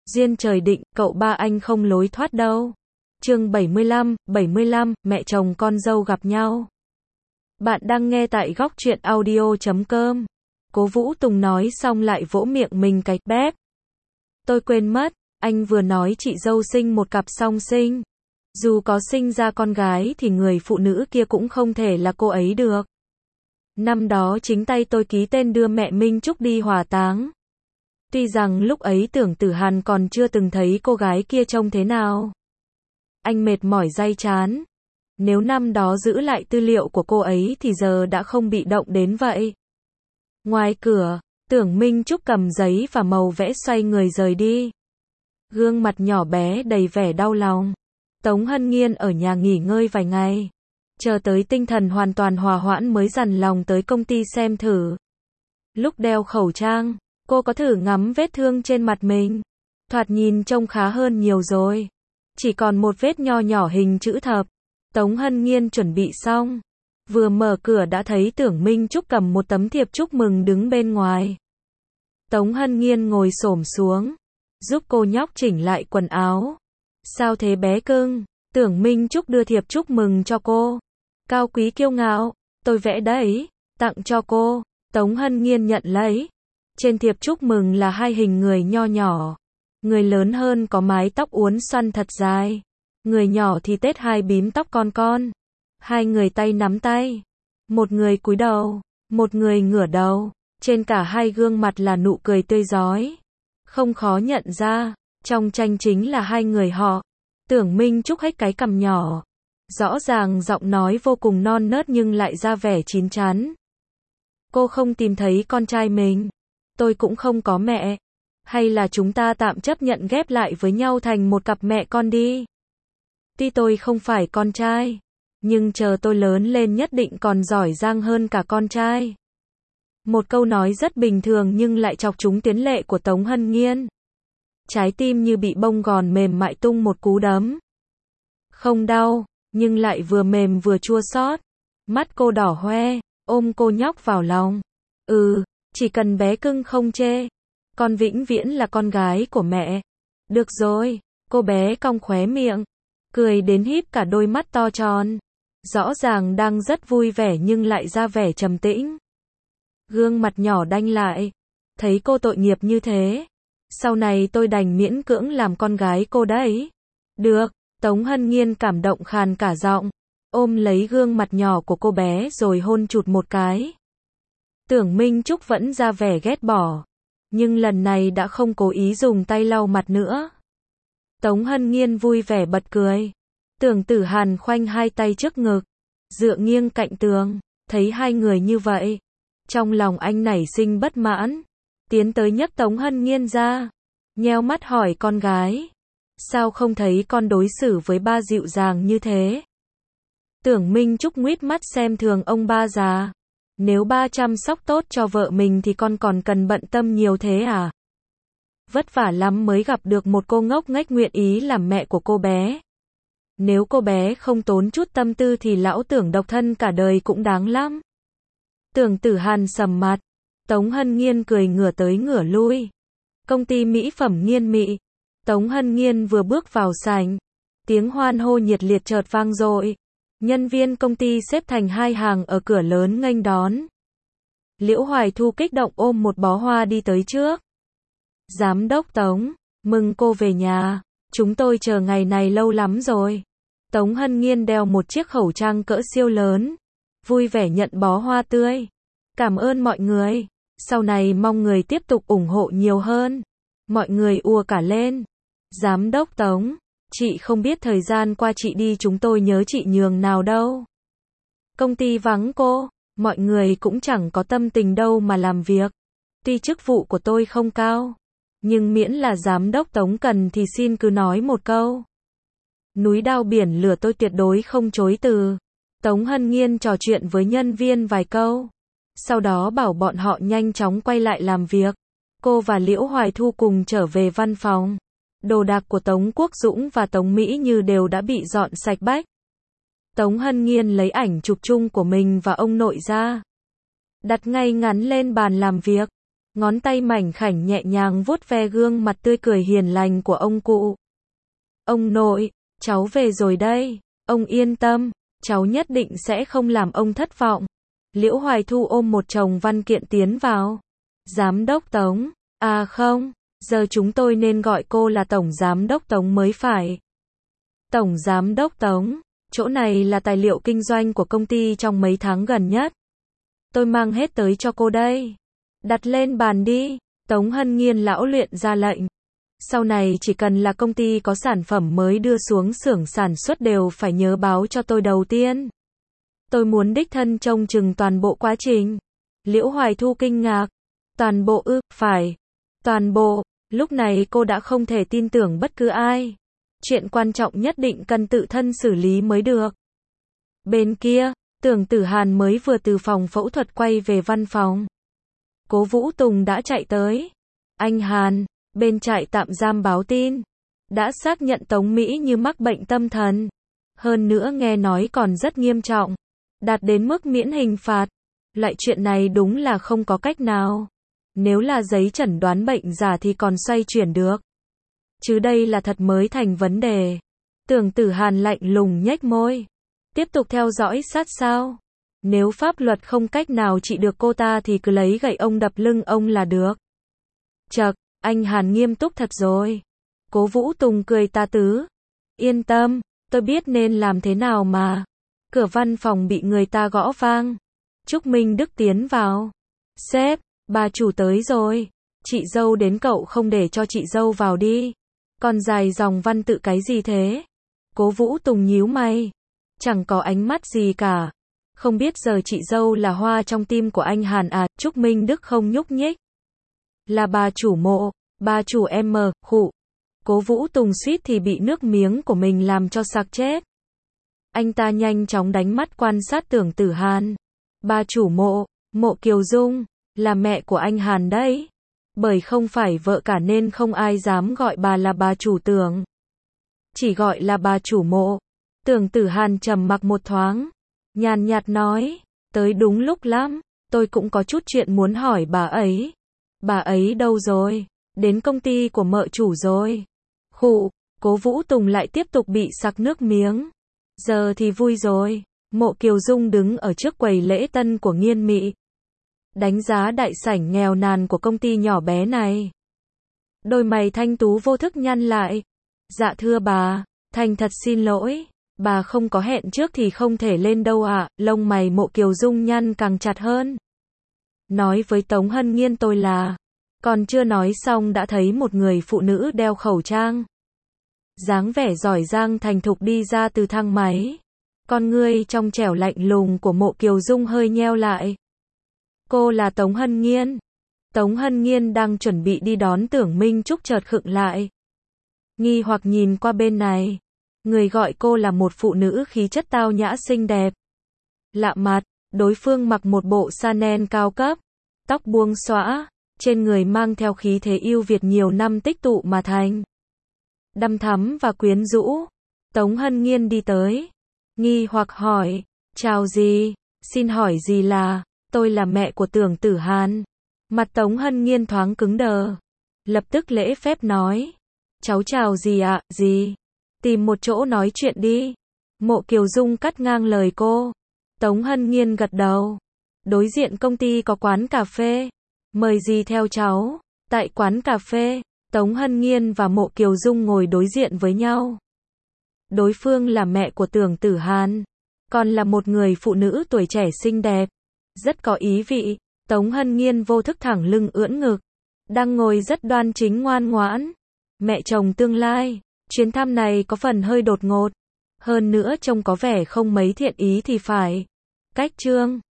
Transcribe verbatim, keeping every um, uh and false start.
Duyên trời định, cậu ba anh không lối thoát đâu. Chương bảy mươi lăm, bảy mươi lăm, mẹ chồng con dâu gặp nhau. Bạn đang nghe tại góc truyện audio chấm com. Cố Vũ Tùng nói xong lại vỗ miệng mình cái bép. Tôi quên mất, anh vừa nói chị dâu sinh một cặp song sinh. Dù có sinh ra con gái thì người phụ nữ kia cũng không thể là cô ấy được. Năm đó chính tay tôi ký tên đưa mẹ Minh Trúc đi hỏa táng. Tuy rằng lúc ấy Tưởng Tử Hàn còn chưa từng thấy cô gái kia trông thế nào. Anh mệt mỏi day chán. Nếu năm đó giữ lại tư liệu của cô ấy thì giờ đã không bị động đến vậy. Ngoài cửa, Tưởng Minh Trúc cầm giấy và màu vẽ xoay người rời đi. Gương mặt nhỏ bé đầy vẻ đau lòng. Tống Hân Nghiên ở nhà nghỉ ngơi vài ngày. Chờ tới tinh thần hoàn toàn hòa hoãn mới dằn lòng tới công ty xem thử. Lúc đeo khẩu trang, cô có thử ngắm vết thương trên mặt mình. Thoạt nhìn trông khá hơn nhiều rồi. Chỉ còn một vết nho nhỏ hình chữ thập. Tống Hân Nghiên chuẩn bị xong. Vừa mở cửa đã thấy Tưởng Minh Trúc cầm một tấm thiệp chúc mừng đứng bên ngoài. Tống Hân Nghiên ngồi xổm xuống, giúp cô nhóc chỉnh lại quần áo. Sao thế bé cưng? Tưởng Minh Trúc đưa thiệp chúc mừng cho cô. Cao quý kiêu ngạo, tôi vẽ đấy, tặng cho cô. Tống Hân Nghiên nhận lấy. Trên thiệp chúc mừng là hai hình người nho nhỏ. Người lớn hơn có mái tóc uốn xoăn thật dài. Người nhỏ thì tết hai bím tóc con con. Hai người tay nắm tay. Một người cúi đầu, một người ngửa đầu. Trên cả hai gương mặt là nụ cười tươi rói. Không khó nhận ra, trong tranh chính là hai người họ. Tưởng Minh Trúc hếch cái cằm nhỏ. Rõ ràng giọng nói vô cùng non nớt nhưng lại ra vẻ chín chắn. Cô không tìm thấy con trai mình. Tôi cũng không có mẹ. Hay là chúng ta tạm chấp nhận ghép lại với nhau thành một cặp mẹ con đi. Tuy tôi không phải con trai, nhưng chờ tôi lớn lên nhất định còn giỏi giang hơn cả con trai. Một câu nói rất bình thường nhưng lại chọc trúng tuyến lệ của Tống Hân Nghiên. Trái tim như bị bông gòn mềm mại tung một cú đấm. Không đau, nhưng lại vừa mềm vừa chua xót. Mắt cô đỏ hoe, ôm cô nhóc vào lòng. Ừ, chỉ cần bé cưng không chê. Con vĩnh viễn là con gái của mẹ. Được rồi, cô bé cong khóe miệng. Cười đến híp cả đôi mắt to tròn. Rõ ràng đang rất vui vẻ nhưng lại ra vẻ trầm tĩnh. Gương mặt nhỏ đanh lại. Thấy cô tội nghiệp như thế. Sau này tôi đành miễn cưỡng làm con gái cô đấy. Được, Tống Hân Nghiên cảm động khàn cả giọng. Ôm lấy gương mặt nhỏ của cô bé rồi hôn chụt một cái. Tưởng Minh Trúc vẫn ra vẻ ghét bỏ. Nhưng lần này đã không cố ý dùng tay lau mặt nữa. Tống Hân Nghiên vui vẻ bật cười. Tưởng Tử Hàn khoanh hai tay trước ngực, dựa nghiêng cạnh tường, thấy hai người như vậy. Trong lòng anh nảy sinh bất mãn. Tiến tới nhấc Tống Hân Nghiên ra. Nheo mắt hỏi con gái. Sao không thấy con đối xử với ba dịu dàng như thế? Tưởng Minh Trúc nguýt mắt xem thường ông ba già. Nếu ba chăm sóc tốt cho vợ mình thì con còn cần bận tâm nhiều thế à? Vất vả lắm mới gặp được một cô ngốc nghếch nguyện ý làm mẹ của cô bé. Nếu cô bé không tốn chút tâm tư thì lão Tưởng độc thân cả đời cũng đáng lắm. Tưởng Tử Hàn sầm mặt. Tống Hân Nghiên cười ngửa tới ngửa lui. Công ty mỹ phẩm Nghiên Mị. Tống Hân Nghiên vừa bước vào sảnh. Tiếng hoan hô nhiệt liệt chợt vang dội. Nhân viên công ty xếp thành hai hàng ở cửa lớn nghênh đón. Liễu Hoài Thu kích động ôm một bó hoa đi tới trước. Giám đốc Tống, mừng cô về nhà. Chúng tôi chờ ngày này lâu lắm rồi. Tống Hân Nghiên đeo một chiếc khẩu trang cỡ siêu lớn. Vui vẻ nhận bó hoa tươi. Cảm ơn mọi người. Sau này mong người tiếp tục ủng hộ nhiều hơn. Mọi người ùa cả lên. Giám đốc Tống, chị không biết thời gian qua chị đi chúng tôi nhớ chị nhường nào đâu. Công ty vắng cô, mọi người cũng chẳng có tâm tình đâu mà làm việc. Tuy chức vụ của tôi không cao, nhưng miễn là giám đốc Tống cần thì xin cứ nói một câu. Núi đao biển lửa tôi tuyệt đối không chối từ. Tống Hân Nghiên trò chuyện với nhân viên vài câu. Sau đó bảo bọn họ nhanh chóng quay lại làm việc. Cô và Liễu Hoài Thu cùng trở về văn phòng. Đồ đạc của Tống Quốc Dũng và Tống Mỹ Như đều đã bị dọn sạch bách. Tống Hân Nghiên lấy ảnh chụp chung của mình và ông nội ra. Đặt ngay ngắn lên bàn làm việc. Ngón tay mảnh khảnh nhẹ nhàng vuốt ve gương mặt tươi cười hiền lành của ông cụ. Ông nội, cháu về rồi đây. Ông yên tâm, cháu nhất định sẽ không làm ông thất vọng. Liễu Hoài Thu ôm một chồng văn kiện tiến vào. Giám đốc Tống, à không, giờ chúng tôi nên gọi cô là Tổng Giám đốc Tống mới phải. Tổng Giám đốc Tống, chỗ này là tài liệu kinh doanh của công ty trong mấy tháng gần nhất. Tôi mang hết tới cho cô đây. Đặt lên bàn đi, Tống Hân Nghiên lão luyện ra lệnh. Sau này chỉ cần là công ty có sản phẩm mới đưa xuống xưởng sản xuất đều phải nhớ báo cho tôi đầu tiên. Tôi muốn đích thân trông chừng toàn bộ quá trình. Liễu Hoài Thu kinh ngạc. Toàn bộ ư, phải. Toàn bộ, lúc này cô đã không thể tin tưởng bất cứ ai. Chuyện quan trọng nhất định cần tự thân xử lý mới được. Bên kia, Tưởng Tử Hàn mới vừa từ phòng phẫu thuật quay về văn phòng. Cố Vũ Tùng đã chạy tới. Anh Hàn, bên trại tạm giam báo tin. Đã xác nhận Tống Mỹ Như mắc bệnh tâm thần. Hơn nữa nghe nói còn rất nghiêm trọng. Đạt đến mức miễn hình phạt. Loại chuyện này đúng là không có cách nào. Nếu là giấy chẩn đoán bệnh giả thì còn xoay chuyển được. Chứ đây là thật mới thành vấn đề. Tưởng Tử Hàn lạnh lùng nhếch môi. Tiếp tục theo dõi sát sao. Nếu pháp luật không cách nào trị được cô ta thì cứ lấy gậy ông đập lưng ông là được. Chậc, anh Hàn nghiêm túc thật rồi. Cố Vũ Tùng cười ta tứ. Yên tâm, tôi biết nên làm thế nào mà. Cửa văn phòng bị người ta gõ vang. Trúc Minh Đức tiến vào. Sếp, bà chủ tới rồi. Chị dâu đến cậu không để cho chị dâu vào đi. Còn dài dòng văn tự cái gì thế? Cố Vũ Tùng nhíu mày. Chẳng có ánh mắt gì cả. Không biết giờ chị dâu là hoa trong tim của anh Hàn à? Trúc Minh Đức không nhúc nhích. Là bà chủ Mộ, bà chủ em mờ, khụ. Cố Vũ Tùng suýt thì bị nước miếng của mình làm cho sặc chết. Anh ta nhanh chóng đánh mắt quan sát Tưởng Tử Hàn. Bà chủ Mộ, Mộ Kiều Dung, là mẹ của anh Hàn đấy. Bởi không phải vợ cả nên không ai dám gọi bà là bà chủ Tưởng. Chỉ gọi là bà chủ Mộ. Tưởng Tử Hàn trầm mặc một thoáng. Nhàn nhạt nói, tới đúng lúc lắm, tôi cũng có chút chuyện muốn hỏi bà ấy. Bà ấy đâu rồi? Đến công ty của mợ chủ rồi. Khụ, Cố Vũ Tùng lại tiếp tục bị sặc nước miếng. Giờ thì vui rồi. Mộ Kiều Dung đứng ở trước quầy lễ tân của Nghiên Mị. Đánh giá đại sảnh nghèo nàn của công ty nhỏ bé này. Đôi mày thanh tú vô thức nhăn lại. Dạ thưa bà, thành thật xin lỗi. Bà không có hẹn trước thì không thể lên đâu ạ. À. Lông mày Mộ Kiều Dung nhăn càng chặt hơn. Nói với Tống Hân Nghiên tôi là. Còn chưa nói xong đã thấy một người phụ nữ đeo khẩu trang. Dáng vẻ giỏi giang thành thục đi ra từ thang máy. Con ngươi trong trẻo lạnh lùng của Mộ Kiều Dung hơi nheo lại. Cô là Tống Hân Nghiên. Tống Hân Nghiên đang chuẩn bị đi đón Tưởng Minh Trúc chợt khựng lại. Nghi hoặc nhìn qua bên này. Người gọi cô là một phụ nữ khí chất tao nhã xinh đẹp. Lạ mặt, đối phương mặc một bộ Chanel cao cấp. Tóc buông xõa, trên người mang theo khí thế yêu Việt nhiều năm tích tụ mà thành. Đăm thắm và quyến rũ. Tống Hân Nghiên đi tới. Nghi hoặc hỏi, chào gì, xin hỏi gì là, tôi là mẹ của Tưởng Tử Hàn. Mặt Tống Hân Nghiên thoáng cứng đờ. Lập tức lễ phép nói, cháu chào gì ạ, à, gì, tìm một chỗ nói chuyện đi. Mộ Kiều Dung cắt ngang lời cô. Tống Hân Nghiên gật đầu. Đối diện công ty có quán cà phê. Mời gì theo cháu. Tại quán cà phê, Tống Hân Nghiên và Mộ Kiều Dung ngồi đối diện với nhau. Đối phương là mẹ của Tưởng Tử Hàn, còn là một người phụ nữ tuổi trẻ xinh đẹp, rất có ý vị. Tống Hân Nghiên vô thức thẳng lưng ưỡn ngực, đang ngồi rất đoan chính ngoan ngoãn. Mẹ chồng tương lai, chuyến thăm này có phần hơi đột ngột, hơn nữa trông có vẻ không mấy thiện ý thì phải. Cách chương